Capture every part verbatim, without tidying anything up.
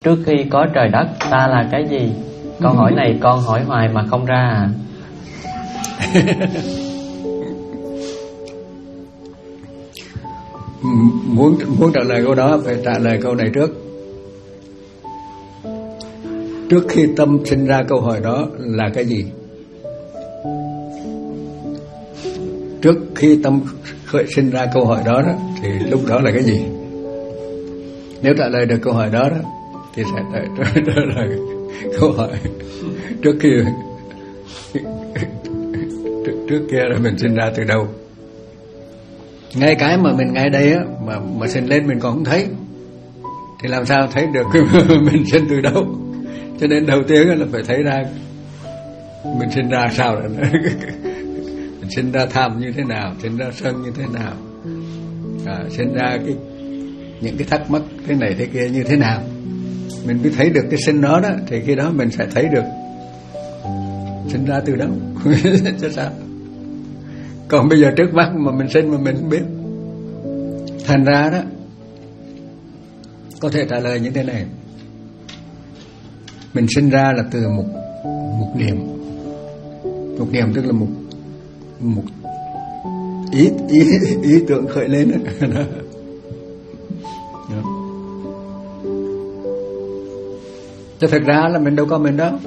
Trước khi có trời đất, ta là cái gì? Câu hỏi này con hỏi hoài mà không ra à? Muốn muốn trả lời câu đó phải trả lời câu này trước. Trước khi tâm sinh ra câu hỏi đó là cái gì? Trước khi tâm khởi sinh ra câu hỏi đó, đó thì lúc đó là cái gì? Nếu trả lời được câu hỏi đó, đó thì sẽ trả lời câu hỏi trước khi trước, trước kia là mình sinh ra từ đâu. Ngay cái mà mình ngay đây á mà mà sinh lên mình còn không thấy thì làm sao thấy được mình sinh từ đâu? Cho nên đầu tiên là phải thấy ra mình sinh ra sao rồi. Mình sinh ra tham như thế nào, sinh ra sân như thế nào, à, sinh ra cái những cái thắc mắc thế này thế kia như thế nào. Mình mới thấy được cái sinh đó đó thì khi đó mình sẽ thấy được sinh ra từ đâu. Chứ sao? Còn bây giờ trước mắt mà mình sinh mà mình không biết. Thành ra đó có thể trả lời như thế này. Mình sinh ra là từ một một niệm. Một niệm tức là một một ý ý ý tưởng khởi lên đó. Chứ thật ra là mình đâu có mình đâu.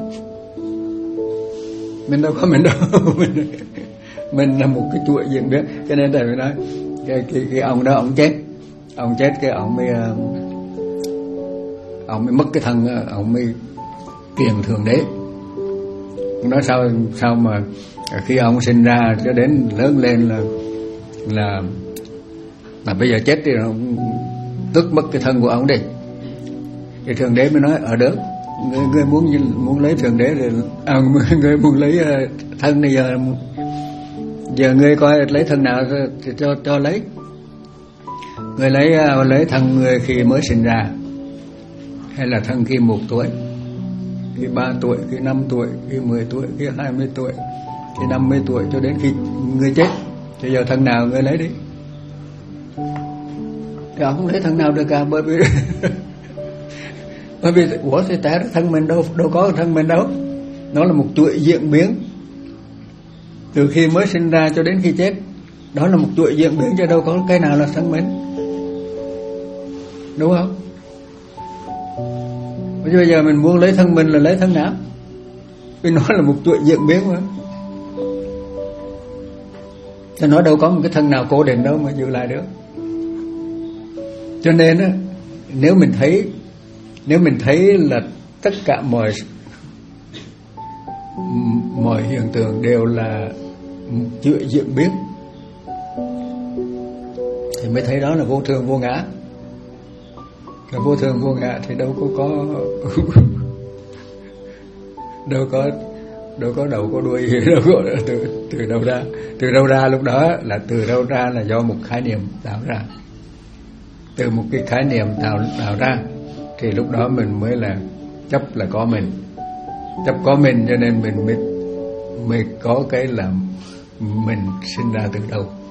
Mình đâu có mình đâu. Mình, mình là một cái chuỗi diễn biến. Cho nên thầy mới nói cái, cái, cái ông đó ông chết. Ông chết cái ông mới ông mới mất cái thân. Ông mới kiền Thượng Đế. Ông nói sao sao mà khi ông sinh ra cho đến lớn lên là là là bây giờ chết thì ông tức mất cái thân của ông đi. Thì Thượng Đế mới nói ở được, người, người muốn muốn lấy Thượng Đế thì à, người muốn lấy thân này giờ giờ người coi lấy thân nào thì cho cho lấy. Người lấy lấy thân người khi mới sinh ra, hay là thân khi một tuổi, khi ba tuổi, khi năm tuổi, khi mười tuổi, khi hai mươi tuổi, khi năm mươi tuổi cho đến khi người chết. Thì giờ thân nào người lấy đi. Thì ông không lấy thân nào được cả, bởi vì bởi vì ủa thì té thân mình đâu đâu có thân mình đâu. Nó là một chuỗi diễn biến từ khi mới sinh ra cho đến khi chết. Đó là một chuỗi diễn biến chứ đâu có cái nào là thân mình, đúng không? Bây giờ mình muốn lấy thân mình là lấy thân nào? Vì nó là một chuỗi diễn biến mà. Cho nó đâu có một cái thân nào cố định đâu mà giữ lại được. Cho nên á, nếu mình thấy Nếu mình thấy là tất cả mọi mọi hiện tượng đều là chuỗi diễn biến thì mới thấy đó là vô thường vô ngã. Cái vô thường vô ngã thì đâu có có đâu có đâu có đầu có đuôi, đâu có từ từ đâu ra. Từ đâu ra lúc đó là từ đâu ra là do một khái niệm tạo ra. Từ một cái khái niệm tạo tạo ra thì lúc đó mình mới là chấp là có mình. Chấp có mình cho nên mình mới mới có cái là mình sinh ra từ đâu.